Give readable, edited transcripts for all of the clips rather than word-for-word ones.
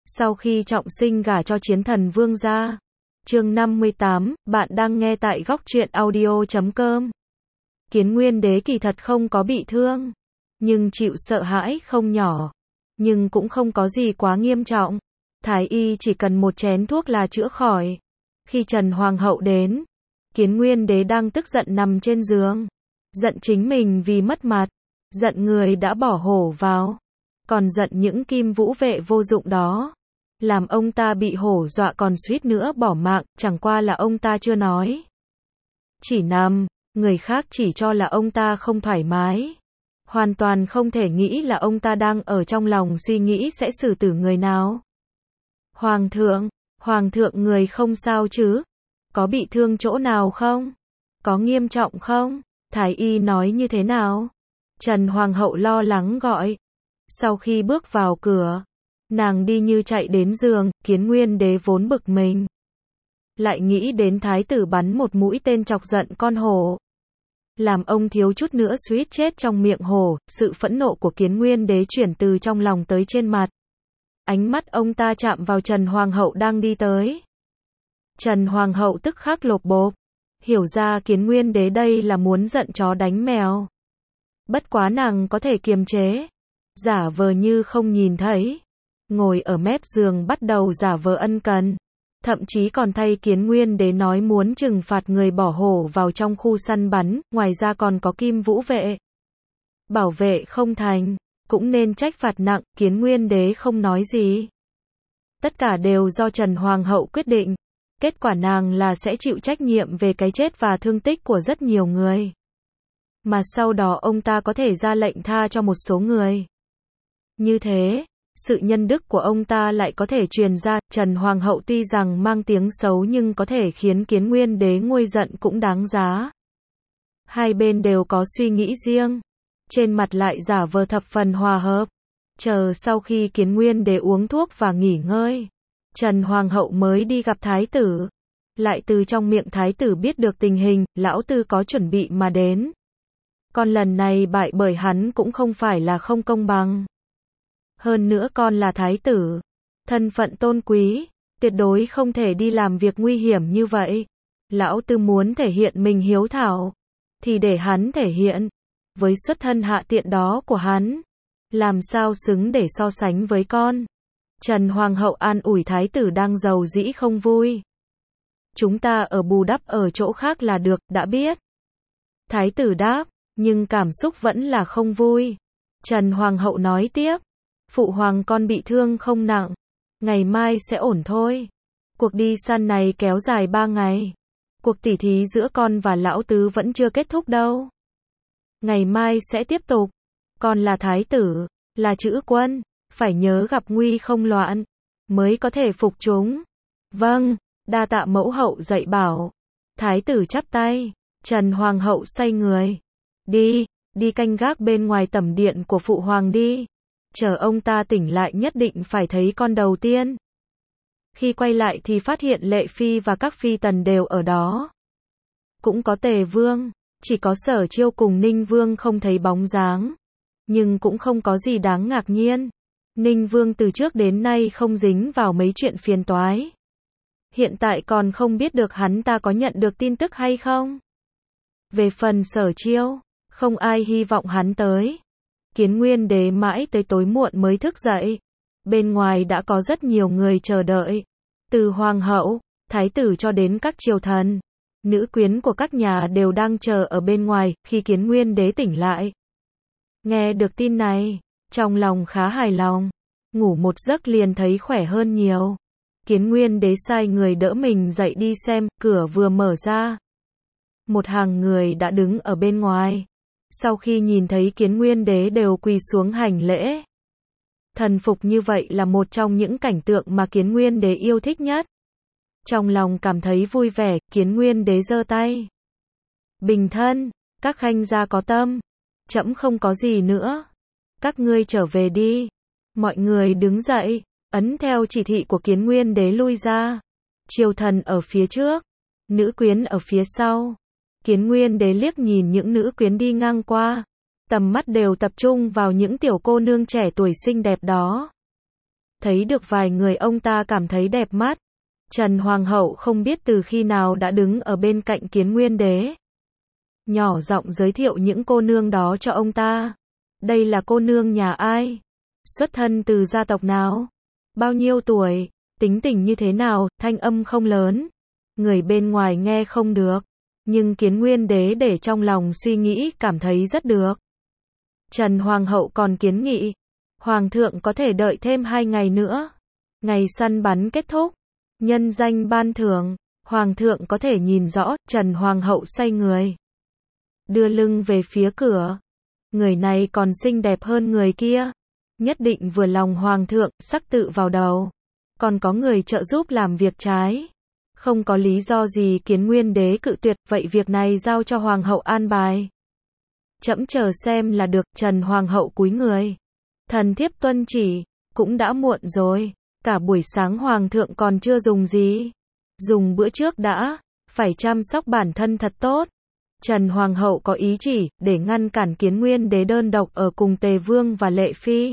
Sau khi trọng sinh gả cho chiến thần vương gia. Chương 58, bạn đang nghe tại góc truyện audio.com. Kiến Nguyên Đế kỳ thật không có bị thương, nhưng chịu sợ hãi không nhỏ, nhưng cũng không có gì quá nghiêm trọng. Thái y chỉ cần một chén thuốc là chữa khỏi. Khi Trần Hoàng hậu đến, Kiến Nguyên Đế đang tức giận nằm trên giường, giận chính mình vì mất mặt, giận người đã bỏ hổ vào, còn giận những Kim Vũ vệ vô dụng đó, làm ông ta bị hổ dọa còn suýt nữa bỏ mạng, chẳng qua là ông ta chưa nói. Chỉ nằm, người khác chỉ cho là ông ta không thoải mái. Hoàn toàn không thể nghĩ là ông ta đang ở trong lòng suy nghĩ sẽ xử tử người nào. Hoàng thượng người không sao chứ? Có bị thương chỗ nào không? Có nghiêm trọng không? Thái y nói như thế nào? Trần Hoàng hậu lo lắng gọi. Sau khi bước vào cửa, nàng đi như chạy đến giường, Kiến Nguyên Đế vốn bực mình. Lại nghĩ đến thái tử bắn một mũi tên chọc giận con hổ, làm ông thiếu chút nữa suýt chết trong miệng hổ. Sự phẫn nộ của Kiến Nguyên Đế chuyển từ trong lòng tới trên mặt. Ánh mắt ông ta chạm vào Trần Hoàng hậu đang đi tới. Trần Hoàng hậu tức khắc lột bột, hiểu ra Kiến Nguyên Đế đây là muốn giận chó đánh mèo. Bất quá nàng có thể kiềm chế, giả vờ như không nhìn thấy, ngồi ở mép giường bắt đầu giả vờ ân cần, thậm chí còn thay Kiến Nguyên Đế nói muốn trừng phạt người bỏ hổ vào trong khu săn bắn, ngoài ra còn có Kim Vũ vệ bảo vệ không thành, cũng nên trách phạt nặng. Kiến Nguyên Đế không nói gì. Tất cả đều do Trần Hoàng hậu quyết định. Kết quả nàng là sẽ chịu trách nhiệm về cái chết và thương tích của rất nhiều người. Mà sau đó ông ta có thể ra lệnh tha cho một số người. Như thế, sự nhân đức của ông ta lại có thể truyền ra. Trần Hoàng hậu tuy rằng mang tiếng xấu nhưng có thể khiến Kiến Nguyên Đế nguôi giận cũng đáng giá. Hai bên đều có suy nghĩ riêng, trên mặt lại giả vờ thập phần hòa hợp. Chờ sau khi Kiến Nguyên Đế uống thuốc và nghỉ ngơi, Trần Hoàng hậu mới đi gặp thái tử. Lại từ trong miệng thái tử biết được tình hình, lão tư có chuẩn bị mà đến. Con lần này bại bởi hắn cũng không phải là không công bằng. Hơn nữa con là thái tử, thân phận tôn quý, tuyệt đối không thể đi làm việc nguy hiểm như vậy. Lão tư muốn thể hiện mình hiếu thảo, thì để hắn thể hiện. Với xuất thân hạ tiện đó của hắn, làm sao xứng để so sánh với con. Trần Hoàng hậu an ủi thái tử đang giàu dĩ không vui. Chúng ta ở bù đắp ở chỗ khác là được, đã biết. Thái tử đáp, nhưng cảm xúc vẫn là không vui. Trần Hoàng hậu nói tiếp, phụ hoàng con bị thương không nặng, ngày mai sẽ ổn thôi. Cuộc đi săn này kéo dài 3 ngày. Cuộc tỉ thí giữa con và lão tứ vẫn chưa kết thúc đâu. Ngày mai sẽ tiếp tục. Con là thái tử, là chữ quân, phải nhớ gặp nguy không loạn, mới có thể phục chúng. Vâng, đa tạ mẫu hậu dạy bảo. Thái tử chắp tay. Trần Hoàng hậu xoay người. Đi canh gác bên ngoài tẩm điện của phụ hoàng đi. Chờ ông ta tỉnh lại nhất định phải thấy con đầu tiên. Khi quay lại thì phát hiện Lệ Phi và các phi tần đều ở đó. Cũng có Tề Vương, chỉ có Sở Chiêu cùng Ninh Vương không thấy bóng dáng. Nhưng cũng không có gì đáng ngạc nhiên. Ninh Vương từ trước đến nay không dính vào mấy chuyện phiền toái. Hiện tại còn không biết được hắn ta có nhận được tin tức hay không. Về phần Sở Chiêu, không ai hy vọng hắn tới. Kiến Nguyên Đế mãi tới tối muộn mới thức dậy. Bên ngoài đã có rất nhiều người chờ đợi. Từ hoàng hậu, thái tử cho đến các triều thần, nữ quyến của các nhà đều đang chờ ở bên ngoài. Khi Kiến Nguyên Đế tỉnh lại, nghe được tin này, trong lòng khá hài lòng. Ngủ một giấc liền thấy khỏe hơn nhiều. Kiến Nguyên Đế sai người đỡ mình dậy đi xem. Cửa vừa mở ra, một hàng người đã đứng ở bên ngoài. Sau khi nhìn thấy Kiến Nguyên Đế đều quỳ xuống hành lễ. Thần phục như vậy là một trong những cảnh tượng mà Kiến Nguyên Đế yêu thích nhất. Trong lòng cảm thấy vui vẻ, Kiến Nguyên Đế giơ tay. Bình thân, các khanh gia có tâm. Trẫm không có gì nữa. Các ngươi trở về đi. Mọi người đứng dậy, ấn theo chỉ thị của Kiến Nguyên Đế lui ra. Triều thần ở phía trước, nữ quyến ở phía sau. Kiến Nguyên Đế liếc nhìn những nữ quyến đi ngang qua, tầm mắt đều tập trung vào những tiểu cô nương trẻ tuổi xinh đẹp đó. thấy được vài người ông ta cảm thấy đẹp mắt. Trần Hoàng hậu không biết từ khi nào đã đứng ở bên cạnh Kiến Nguyên đế. Nhỏ giọng giới thiệu những cô nương đó cho ông ta. Đây là cô nương nhà ai? Xuất thân từ gia tộc nào? Bao nhiêu tuổi? Tính tình như thế nào? Thanh âm không lớn. Người bên ngoài nghe không được. Nhưng Kiến Nguyên đế để trong lòng suy nghĩ cảm thấy rất được. Trần Hoàng hậu còn kiến nghị. Hoàng thượng có thể đợi thêm 2 ngày nữa. Ngày săn bắn kết thúc. Nhân danh ban thưởng. Hoàng thượng có thể nhìn rõ. Trần Hoàng hậu xoay người. Đưa lưng về phía cửa. Người này còn xinh đẹp hơn người kia. Nhất định vừa lòng Hoàng thượng, sắc tự vào đầu. Còn có người trợ giúp làm việc trái. Không có lý do gì Kiến Nguyên đế cự tuyệt, vậy việc này giao cho Hoàng hậu an bài. Trẫm chờ xem là được. Trần Hoàng hậu cúi người. Thần thiếp tuân chỉ. Cũng đã muộn rồi. Cả buổi sáng Hoàng thượng còn chưa dùng gì. Dùng bữa trước đã. Phải chăm sóc bản thân thật tốt. Trần Hoàng hậu có ý chỉ, để ngăn cản Kiến Nguyên đế đơn độc ở cùng Tề Vương và Lệ Phi.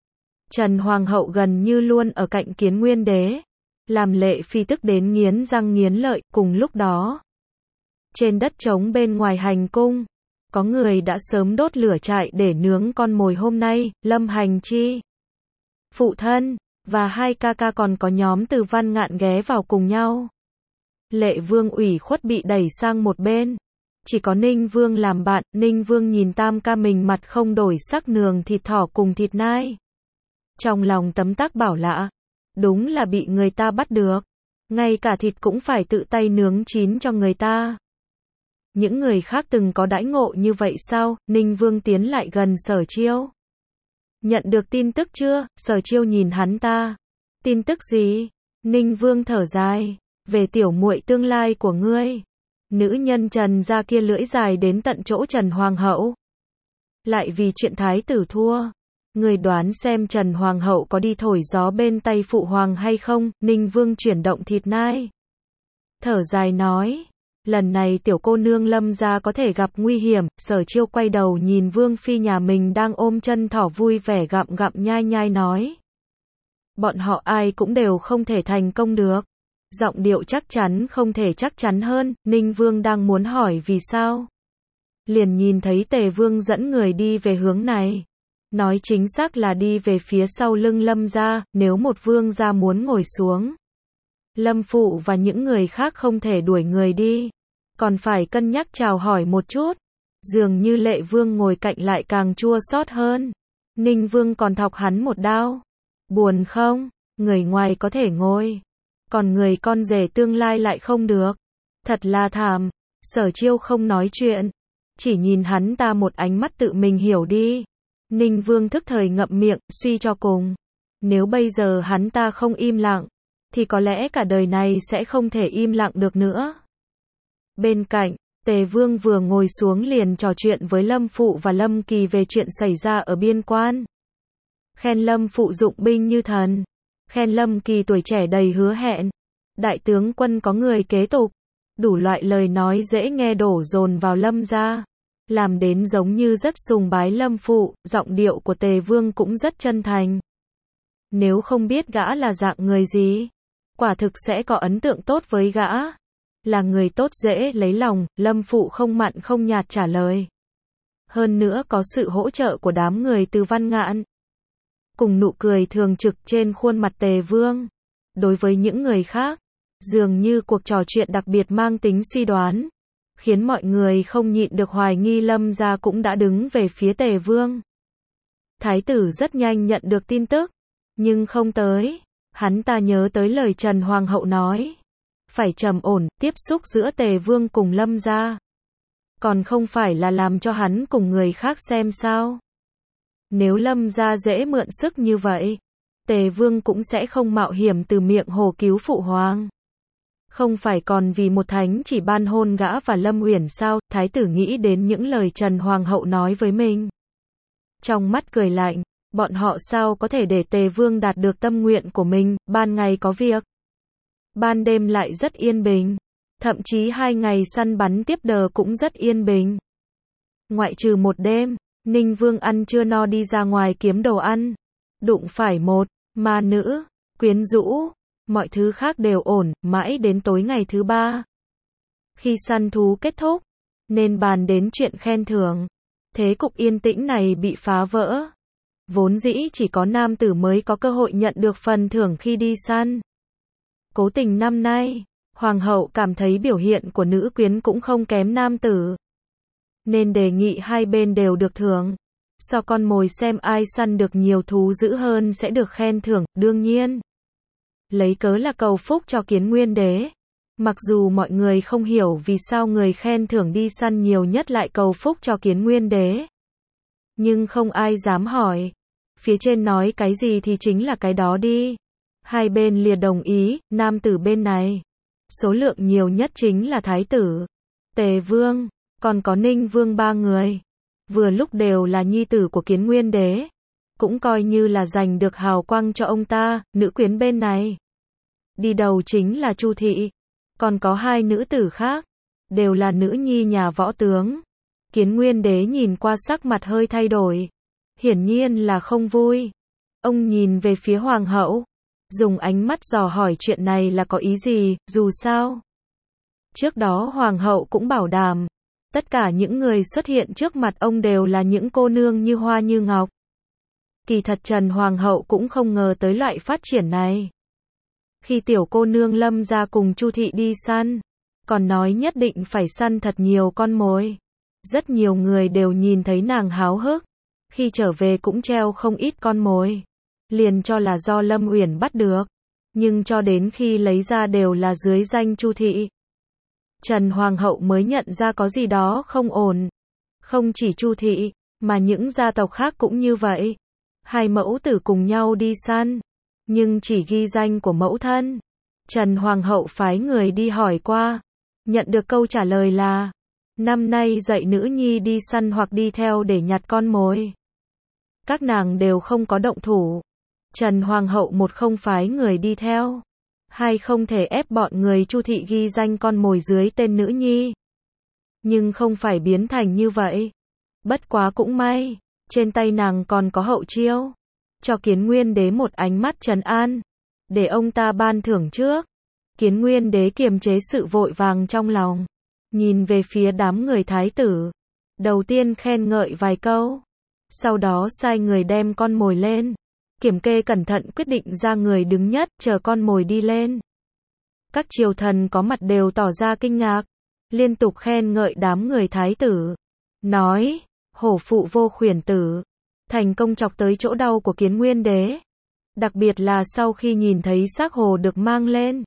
Trần Hoàng hậu gần như luôn ở cạnh Kiến Nguyên đế. Làm Lệ Phi tức đến nghiến răng nghiến lợi. Cùng lúc đó, trên đất trống bên ngoài hành cung, có người đã sớm đốt lửa trại để nướng con mồi hôm nay. Lâm Hành Chi, phụ thân, và 2 ca ca, còn có nhóm Từ Văn Ngạn ghé vào cùng nhau. Lệ Vương ủy khuất bị đẩy sang một bên. Chỉ có Ninh Vương làm bạn. Ninh Vương nhìn tam ca mình mặt không đổi sắc nướng thịt thỏ cùng thịt nai. Trong lòng tấm tắc bảo lạ. Đúng là bị người ta bắt được. Ngay cả thịt cũng phải tự tay nướng chín cho người ta. Những người khác từng có đãi ngộ như vậy sao? Ninh Vương tiến lại gần Sở Chiêu. Nhận được tin tức chưa? Sở Chiêu nhìn hắn ta. Tin tức gì? Ninh Vương thở dài. Về tiểu muội tương lai của ngươi. Nữ nhân Trần gia kia lưỡi dài đến tận chỗ Trần Hoàng hậu. Lại vì chuyện thái tử thua. Người đoán xem Trần Hoàng hậu có đi thổi gió bên tay phụ hoàng hay không? Ninh Vương chuyển động thịt nai. Thở dài nói. Lần này tiểu cô nương Lâm gia có thể gặp nguy hiểm. Sở Chiêu quay đầu nhìn Vương phi nhà mình đang ôm chân thỏ vui vẻ gặm gặm nhai nhai nói. Bọn họ ai cũng đều không thể thành công được. Giọng điệu chắc chắn không thể chắc chắn hơn. Ninh Vương đang muốn hỏi vì sao. Liền nhìn thấy Tề Vương dẫn người đi về hướng này. Nói chính xác là đi về phía sau lưng Lâm gia. Nếu một vương gia muốn ngồi xuống, Lâm phụ và những người khác không thể đuổi người đi. Còn phải cân nhắc chào hỏi một chút. Dường như Lệ Vương ngồi cạnh lại càng chua xót hơn. Ninh Vương còn thọc hắn một đao. Buồn không? Người ngoài có thể ngồi. Còn người con rể tương lai lại không được. Thật là thảm. Sở Chiêu không nói chuyện. Chỉ nhìn hắn ta một ánh mắt tự mình hiểu đi. Ninh Vương thức thời ngậm miệng, suy cho cùng. Nếu bây giờ hắn ta không im lặng, thì có lẽ cả đời này sẽ không thể im lặng được nữa. Bên cạnh, Tề Vương vừa ngồi xuống liền trò chuyện với Lâm Phụ và Lâm Kỳ về chuyện xảy ra ở biên quan. Khen Lâm Phụ dụng binh như thần. Khen Lâm Kỳ tuổi trẻ đầy hứa hẹn. Đại tướng quân có người kế tục. Đủ loại lời nói dễ nghe đổ dồn vào Lâm gia. Làm đến giống như rất sùng bái Lâm Phụ. Giọng điệu của Tề Vương cũng rất chân thành. Nếu không biết gã là dạng người gì, quả thực sẽ có ấn tượng tốt với gã. Là người tốt dễ lấy lòng. Lâm Phụ không mặn không nhạt trả lời. Hơn nữa có sự hỗ trợ của đám người Từ Văn Ngạn. Cùng nụ cười thường trực trên khuôn mặt Tề Vương. Đối với những người khác, dường như cuộc trò chuyện đặc biệt mang tính suy đoán, khiến mọi người không nhịn được hoài nghi Lâm gia cũng đã đứng về phía Tề Vương. Thái tử rất nhanh nhận được tin tức, nhưng không tới. Hắn ta nhớ tới lời Trần Hoàng hậu nói. Phải trầm ổn, tiếp xúc giữa Tề Vương cùng Lâm gia. Còn không phải là làm cho hắn cùng người khác xem sao. Nếu Lâm gia dễ mượn sức như vậy, Tề Vương cũng sẽ không mạo hiểm từ miệng hồ cứu phụ hoàng. Không phải còn vì một thánh chỉ ban hôn gã và Lâm Uyển sao? Thái tử nghĩ đến những lời Trần Hoàng hậu nói với mình. Trong mắt cười lạnh, bọn họ sao có thể để Tề Vương đạt được tâm nguyện của mình? Ban ngày có việc, ban đêm lại rất yên bình. Thậm chí 2 ngày săn bắn tiếp đờ cũng rất yên bình. Ngoại trừ một đêm, Ninh Vương ăn chưa no đi ra ngoài kiếm đồ ăn. Đụng phải một ma nữ, quyến rũ, mọi thứ khác đều ổn, mãi đến tối ngày thứ 3. Khi săn thú kết thúc, nên bàn đến chuyện khen thưởng. Thế cục yên tĩnh này bị phá vỡ. Vốn dĩ chỉ có nam tử mới có cơ hội nhận được phần thưởng khi đi săn. Cố tình năm nay, hoàng hậu cảm thấy biểu hiện của nữ quyến cũng không kém nam tử, nên đề nghị hai bên đều được thưởng. So con mồi xem ai săn được nhiều thú dữ hơn sẽ được khen thưởng, đương nhiên. Lấy cớ là cầu phúc cho Kiến Nguyên Đế. Mặc dù mọi người không hiểu vì sao người khen thưởng đi săn nhiều nhất lại cầu phúc cho Kiến Nguyên Đế. Nhưng không ai dám hỏi. Phía trên nói cái gì thì chính là cái đó đi. Hai bên lìa đồng ý, nam tử bên này. Số lượng nhiều nhất chính là Thái tử, Tề Vương, còn có Ninh Vương 3 người. Vừa lúc đều là nhi tử của Kiến Nguyên Đế. Cũng coi như là giành được hào quang cho ông ta, nữ quyến bên này. Đi đầu chính là Chu Thị. Còn có 2 nữ tử khác. Đều là nữ nhi nhà võ tướng. Kiến Nguyên Đế nhìn qua sắc mặt hơi thay đổi. Hiển nhiên là không vui. Ông nhìn về phía hoàng hậu. Dùng ánh mắt dò hỏi chuyện này là có ý gì, dù sao. Trước đó hoàng hậu cũng bảo đảm. Tất cả những người xuất hiện trước mặt ông đều là những cô nương như hoa như ngọc. Kỳ thật Trần Hoàng hậu cũng không ngờ tới loại phát triển này. Khi tiểu cô nương Lâm ra cùng Chu Thị đi săn, còn nói nhất định phải săn thật nhiều con mồi. Rất nhiều người đều nhìn thấy nàng háo hức. Khi trở về cũng treo không ít con mồi. Liền cho là do Lâm Uyển bắt được. Nhưng cho đến khi lấy ra đều là dưới danh Chu Thị. Trần Hoàng hậu mới nhận ra có gì đó không ổn. Không chỉ Chu Thị, mà những gia tộc khác cũng như vậy. 2 mẫu tử cùng nhau đi săn, nhưng chỉ ghi danh của mẫu thân. Trần Hoàng hậu phái người đi hỏi qua, nhận được câu trả lời là năm nay dạy nữ nhi đi săn hoặc đi theo để nhặt con mồi. Các nàng đều không có động thủ. Trần Hoàng hậu một không phái người đi theo, 2 không thể ép bọn người Chu Thị ghi danh con mồi dưới tên nữ nhi. Nhưng không phải biến thành như vậy. Bất quá cũng may, trên tay nàng còn có hậu chiêu. Cho Kiến Nguyên Đế một ánh mắt trấn an, để ông ta ban thưởng trước. Kiến Nguyên Đế kiềm chế sự vội vàng trong lòng, nhìn về phía đám người thái tử. Đầu tiên khen ngợi vài câu, sau đó sai người đem con mồi lên. Kiểm kê cẩn thận quyết định ra người đứng nhất, chờ con mồi đi lên. Các triều thần có mặt đều tỏ ra kinh ngạc, liên tục khen ngợi đám người thái tử. Nói, hổ phụ vô khuyển tử, thành công chọc tới chỗ đau của Kiến Nguyên Đế. Đặc biệt là sau khi nhìn thấy xác hổ được mang lên.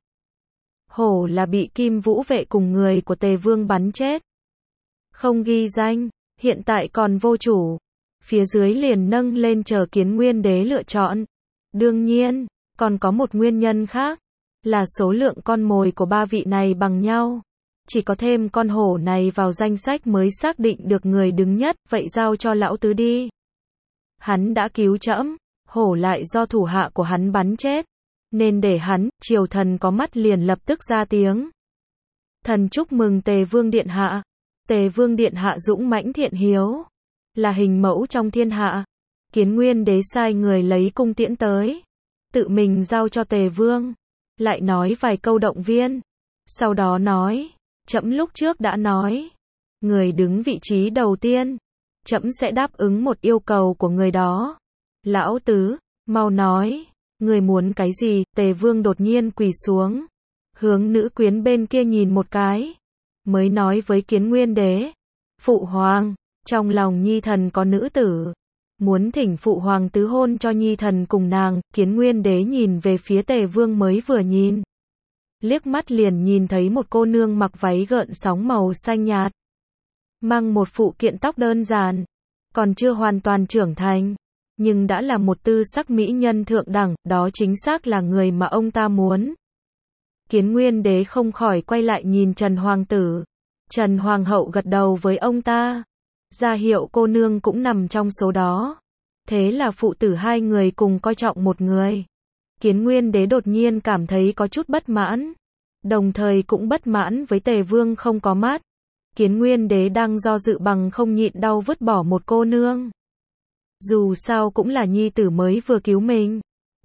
Hổ là bị Kim Vũ vệ cùng người của Tề Vương bắn chết. Không ghi danh, hiện tại còn vô chủ. Phía dưới liền nâng lên chờ Kiến Nguyên Đế lựa chọn. Đương nhiên, còn có một nguyên nhân khác, là số lượng con mồi của 3 vị này bằng nhau. Chỉ có thêm con hổ này vào danh sách mới xác định được người đứng nhất, vậy giao cho lão tứ đi. Hắn đã cứu trẫm, hổ lại do thủ hạ của hắn bắn chết. Nên để hắn, triều thần có mắt liền lập tức ra tiếng. Thần chúc mừng Tề Vương Điện Hạ. Tề Vương Điện Hạ dũng mãnh thiện hiếu, là hình mẫu trong thiên hạ. Kiến Nguyên Đế sai người lấy cung tiễn tới, tự mình giao cho Tề Vương, lại nói vài câu động viên. Sau đó nói, trẫm lúc trước đã nói, người đứng vị trí đầu tiên, trẫm sẽ đáp ứng một yêu cầu của người đó. Lão tứ, mau nói, người muốn cái gì? Tề Vương đột nhiên quỳ xuống, hướng nữ quyến bên kia nhìn một cái, mới nói với Kiến Nguyên Đế, phụ hoàng, trong lòng nhi thần có nữ tử, muốn thỉnh phụ hoàng tứ hôn cho nhi thần cùng nàng. Kiến Nguyên Đế nhìn về phía Tề Vương mới vừa nhìn, liếc mắt liền nhìn thấy một cô nương mặc váy gợn sóng màu xanh nhạt, mang một phụ kiện tóc đơn giản, còn chưa hoàn toàn trưởng thành, nhưng đã là một tư sắc mỹ nhân thượng đẳng, đó chính xác là người mà ông ta muốn. Kiến Nguyên Đế không khỏi quay lại nhìn Trần Hoàng tử. Trần Hoàng hậu gật đầu với ông ta, ra hiệu cô nương cũng nằm trong số đó. Thế là phụ tử 2 người cùng coi trọng một người. Kiến Nguyên Đế đột nhiên cảm thấy có chút bất mãn, đồng thời cũng bất mãn với Tề Vương không có mắt. Kiến Nguyên Đế đang do dự bằng không nhịn đau vứt bỏ một cô nương. Dù sao cũng là nhi tử mới vừa cứu mình,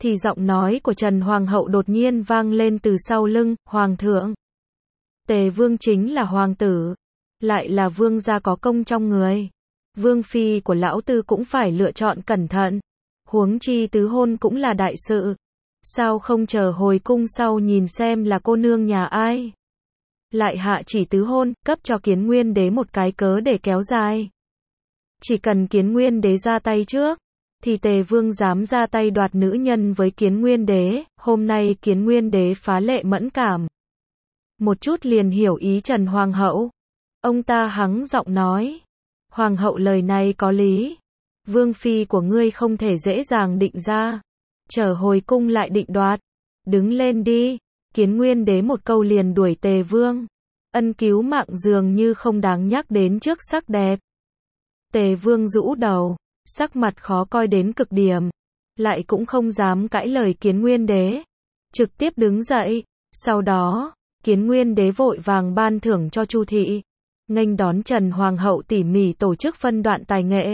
thì giọng nói của Trần Hoàng hậu đột nhiên vang lên từ sau lưng, Hoàng thượng. Tề Vương chính là hoàng tử, lại là vương gia có công trong người. Vương phi của lão tư cũng phải lựa chọn cẩn thận. Huống chi tứ hôn cũng là đại sự. Sao không chờ hồi cung sau nhìn xem là cô nương nhà ai? Lại hạ chỉ tứ hôn, cấp cho Kiến Nguyên đế một cái cớ để kéo dài. Chỉ cần Kiến Nguyên đế ra tay trước, thì Tề Vương dám ra tay đoạt nữ nhân với Kiến Nguyên đế. Hôm nay Kiến Nguyên đế phá lệ mẫn cảm. Một chút liền hiểu ý Trần Hoàng hậu. Ông ta hắng giọng nói. Hoàng hậu lời này có lý. Vương phi của ngươi không thể dễ dàng định ra. Chờ hồi cung lại định đoạt. Đứng lên đi. Kiến Nguyên đế một câu liền đuổi Tề Vương. Ân cứu mạng dường như không đáng nhắc đến trước sắc đẹp. Tề Vương rũ đầu, sắc mặt khó coi đến cực điểm. Lại cũng không dám cãi lời Kiến Nguyên đế. Trực tiếp đứng dậy. Sau đó, Kiến Nguyên đế vội vàng ban thưởng cho Chu thị. Nghênh đón Trần Hoàng hậu tỉ mỉ tổ chức phân đoạn tài nghệ.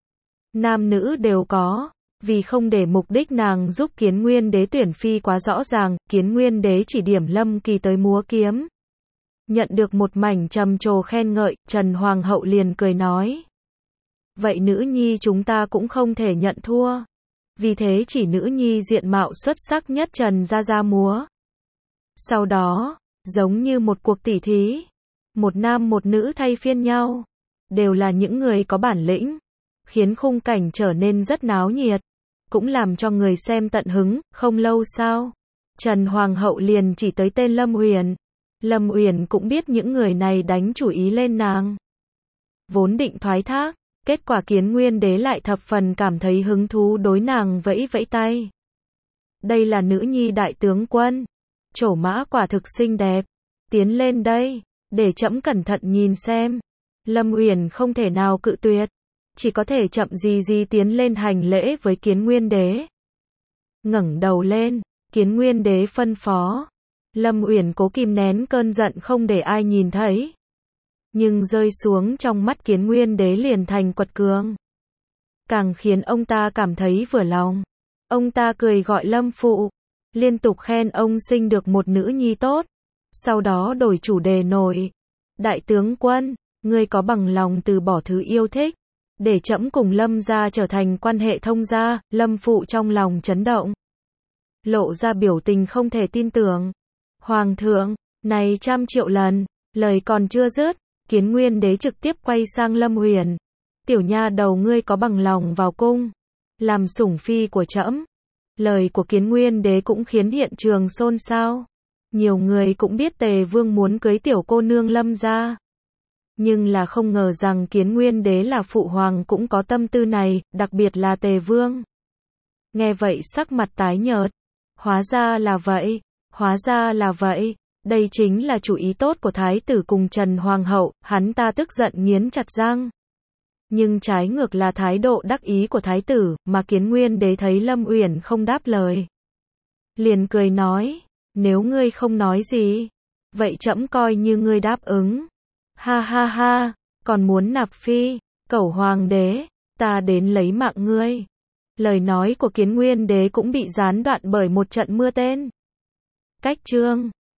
Nam nữ đều có. Vì không để mục đích nàng giúp Kiến Nguyên đế tuyển phi quá rõ ràng, Kiến Nguyên đế chỉ điểm Lâm Kỳ tới múa kiếm. Nhận được một mảnh trầm trồ khen ngợi, Trần Hoàng hậu liền cười nói. Vậy nữ nhi chúng ta cũng không thể nhận thua. Vì thế chỉ nữ nhi diện mạo xuất sắc nhất Trần ra múa. Sau đó, giống như một cuộc tỉ thí. Một nam một nữ thay phiên nhau. Đều là những người có bản lĩnh. Khiến khung cảnh trở nên rất náo nhiệt. Cũng làm cho người xem tận hứng. Không lâu sau, Trần Hoàng hậu liền chỉ tới tên Lâm Uyển. Lâm Uyển cũng biết những người này đánh chủ ý lên nàng. Vốn định thoái thác. Kết quả Kiến Nguyên đế lại thập phần cảm thấy hứng thú đối nàng vẫy vẫy tay. Đây là nữ nhi đại tướng quân. Trổ mã quả thực xinh đẹp. Tiến lên đây. Để trẫm cẩn thận nhìn xem. Lâm Uyển không thể nào cự tuyệt. Chỉ có thể chậm gì tiến lên hành lễ với Kiến Nguyên đế. Ngẩng đầu lên, Kiến Nguyên đế phân phó. Lâm Uyển cố kìm nén cơn giận không để ai nhìn thấy. Nhưng rơi xuống trong mắt Kiến Nguyên đế liền thành quật cường. Càng khiến ông ta cảm thấy vừa lòng. Ông ta cười gọi Lâm phụ. Liên tục khen ông sinh được một nữ nhi tốt. Sau đó đổi chủ đề nổi. Đại tướng quân, ngươi có bằng lòng từ bỏ thứ yêu thích. Để trẫm cùng Lâm gia trở thành quan hệ thông gia. Lâm phụ trong lòng chấn động. Lộ ra biểu tình không thể tin tưởng. Hoàng thượng, này 100 triệu lần. Lời còn chưa dứt. Kiến Nguyên đế trực tiếp quay sang Lâm Uyển. Tiểu nha đầu ngươi có bằng lòng vào cung. Làm sủng phi của trẫm. Lời của Kiến Nguyên đế cũng khiến hiện trường xôn xao. Nhiều người cũng biết Tề Vương muốn cưới tiểu cô nương Lâm gia. Nhưng là không ngờ rằng Kiến Nguyên đế là phụ hoàng cũng có tâm tư này, đặc biệt là Tề Vương. Nghe vậy sắc mặt tái nhợt. Hóa ra là vậy. Hóa ra là vậy. Đây chính là chủ ý tốt của thái tử cùng Trần Hoàng hậu, hắn ta tức giận nghiến chặt răng. Nhưng trái ngược là thái độ đắc ý của thái tử, mà Kiến Nguyên đế thấy Lâm Uyển không đáp lời. Liền cười nói, nếu ngươi không nói gì, vậy trẫm coi như ngươi đáp ứng. Ha ha ha, còn muốn nạp phi, cẩu hoàng đế, ta đến lấy mạng ngươi. Lời nói của Kiến Nguyên đế cũng bị gián đoạn bởi một trận mưa tên. Cách chương